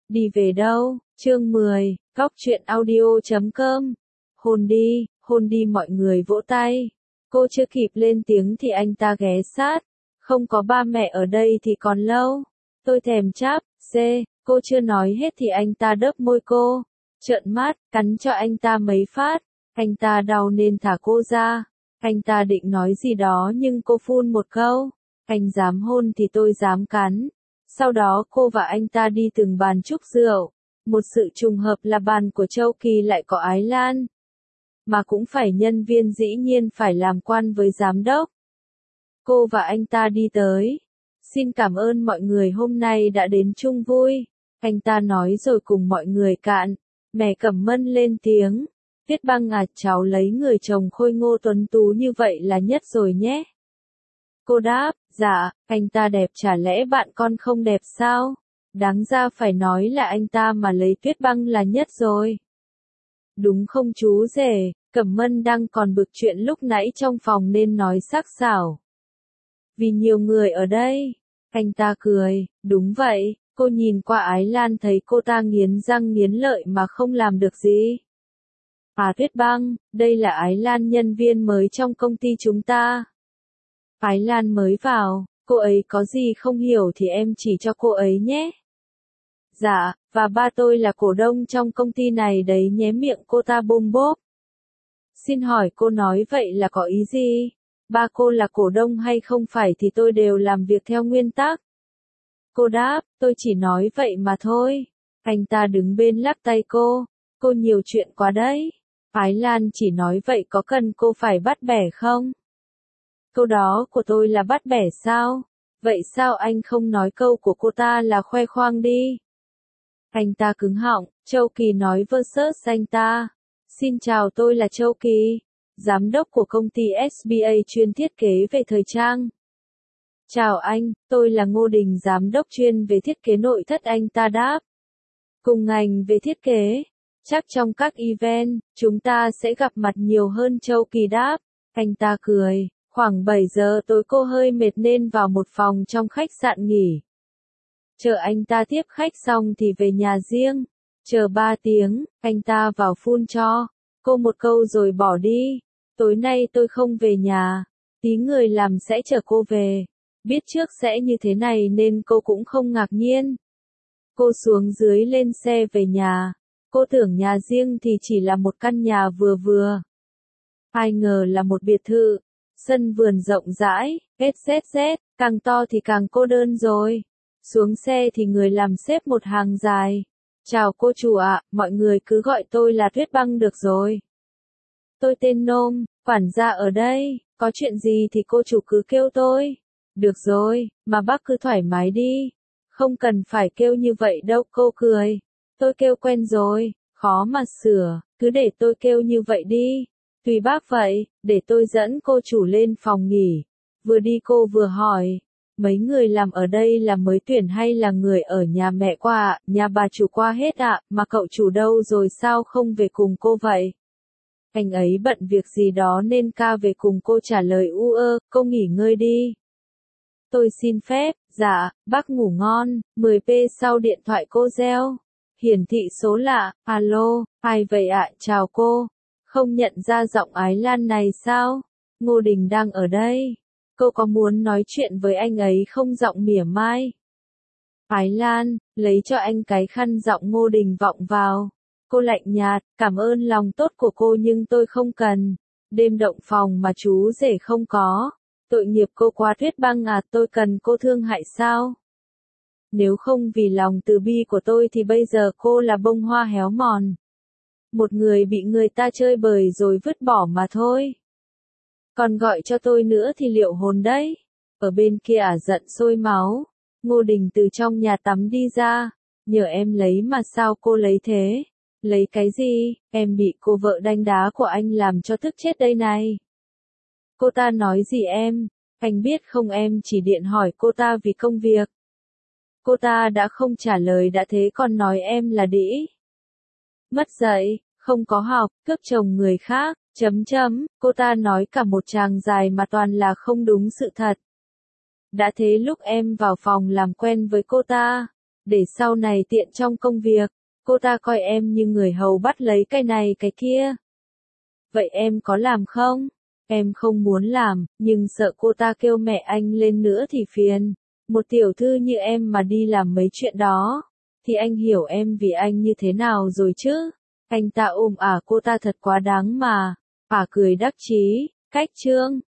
Đi về đâu? Chương 10, Góc truyện audio.com. Hôn đi mọi người vỗ tay. Cô chưa kịp lên tiếng thì anh ta ghé sát. Không có ba mẹ ở đây thì còn lâu. Tôi thèm cháp, cô chưa nói hết thì anh ta đớp môi cô. Trợn mắt, cắn cho anh ta mấy phát. Anh ta đau nên thả cô ra. Anh ta định nói gì đó nhưng cô phun một câu. Anh dám hôn thì tôi dám cắn. Sau đó cô và anh ta đi từng bàn chúc rượu. Một sự trùng hợp là bàn của Châu Kỳ lại có Ái Lan. Mà cũng phải nhân viên dĩ nhiên phải làm quan với giám đốc. Cô và anh ta đi tới. Xin cảm ơn mọi người hôm nay đã đến chung vui. Anh ta nói rồi cùng mọi người cạn. Mẹ Cẩm Mân lên tiếng. Tuyết Băng à, cháu lấy người chồng khôi ngô tuấn tú như vậy là nhất rồi nhé. Cô đáp, dạ, anh ta đẹp chả lẽ bạn con không đẹp sao? Đáng ra phải nói là anh ta mà lấy Tuyết Băng là nhất rồi. Đúng không chú rể? Cẩm Mân đang còn bực chuyện lúc nãy trong phòng nên nói sắc sảo. Vì nhiều người ở đây. Anh ta cười, đúng vậy, cô nhìn qua Ái Lan thấy cô ta nghiến răng nghiến lợi mà không làm được gì. À Tuyết Băng, đây là Ái Lan nhân viên mới trong công ty chúng ta. Ái Lan mới vào, cô ấy có gì không hiểu thì em chỉ cho cô ấy nhé. Dạ, và ba tôi là cổ đông trong công ty này đấy nhé, miệng cô ta bôm bốp. Xin hỏi cô nói vậy là có ý gì? Ba cô là cổ đông hay không phải thì tôi đều làm việc theo nguyên tắc. Cô đáp, tôi chỉ nói vậy mà thôi. Anh ta đứng bên lắc tay cô nhiều chuyện quá đấy. Ái Lan chỉ nói vậy có cần cô phải bắt bẻ không? Câu đó của tôi là bắt bẻ sao? Vậy sao anh không nói câu của cô ta là khoe khoang đi? Anh ta cứng họng, Châu Kỳ nói versus anh ta. Xin chào, tôi là Châu Kỳ, giám đốc của công ty SBA chuyên thiết kế về thời trang. Chào anh, tôi là Ngô Đình, giám đốc chuyên về thiết kế nội thất, anh ta đáp. Cùng ngành về thiết kế, chắc trong các event, chúng ta sẽ gặp mặt nhiều hơn, Châu Kỳ đáp. Anh ta cười, khoảng 7 giờ tối cô hơi mệt nên vào một phòng trong khách sạn nghỉ. Chờ anh ta tiếp khách xong thì về nhà riêng. Chờ 3 tiếng, anh ta vào phun cho cô một câu rồi bỏ đi. Tối nay tôi không về nhà, tí người làm sẽ chở cô về. Biết trước sẽ như thế này nên cô cũng không ngạc nhiên. Cô xuống dưới lên xe về nhà. Cô tưởng nhà riêng thì chỉ là một căn nhà vừa vừa. Ai ngờ là một biệt thự. Sân vườn rộng rãi, XZZ, càng to thì càng cô đơn rồi. Xuống xe thì người làm xếp một hàng dài. Chào cô chủ ạ, mọi người cứ gọi tôi là Tuyết Băng được rồi. Tôi tên Nôm, quản gia ở đây, có chuyện gì thì cô chủ cứ kêu tôi. Được rồi, mà bác cứ thoải mái đi. Không cần phải kêu như vậy đâu, cô cười. Tôi kêu quen rồi, khó mà sửa, cứ để tôi kêu như vậy đi. Tùy bác vậy, để tôi dẫn cô chủ lên phòng nghỉ. Vừa đi cô vừa hỏi. Mấy người làm ở đây là mới tuyển hay là người ở nhà mẹ qua ạ? Nhà bà chủ qua hết ạ, mà cậu chủ đâu rồi sao không về cùng cô vậy? Anh ấy bận việc gì đó nên ca về cùng cô, trả lời cô nghỉ ngơi đi. Tôi xin phép, dạ, bác ngủ ngon. 10p sau điện thoại cô reo. Hiển thị số lạ, alo, ai vậy ạ? Chào cô. Không nhận ra giọng Ái Lan này sao? Ngô Đình đang ở đây. Cô có muốn nói chuyện với anh ấy không? Giọng mỉa mai. Ái Lan, lấy cho anh cái khăn, giọng Ngô Đình vọng vào. Cô lạnh nhạt, cảm ơn lòng tốt của cô nhưng tôi không cần. Đêm động phòng mà chú rể không có. Tội nghiệp cô quá, Tuyết Băng à, tôi cần cô thương hại sao? Nếu không vì lòng từ bi của tôi thì bây giờ cô là bông hoa héo mòn. Một người bị người ta chơi bời rồi vứt bỏ mà thôi. Còn gọi cho tôi nữa thì liệu hồn đấy. Ở bên kia giận sôi máu. Ngô Đình từ trong nhà tắm đi ra. Nhờ em lấy mà sao cô lấy thế? Lấy cái gì? Em bị cô vợ đánh đá của anh làm cho tức chết đây này. Cô ta nói gì em? Anh biết không, em chỉ điện hỏi cô ta vì công việc. Cô ta đã không trả lời đã thế còn nói em là đĩ. Mất dạy, không có học, cướp chồng người khác. Cô ta nói cả một tràng dài mà toàn là không đúng sự thật. Đã thế lúc em vào phòng làm quen với cô ta, để sau này tiện trong công việc. Cô ta coi em như người hầu bắt lấy cái này cái kia. Vậy em có làm không? Em không muốn làm, nhưng sợ cô ta kêu mẹ anh lên nữa thì phiền. Một tiểu thư như em mà đi làm mấy chuyện đó, thì anh hiểu em vì anh như thế nào rồi chứ. Anh ta ôm cô ta thật quá đáng mà. Cười đắc chí, cách chương.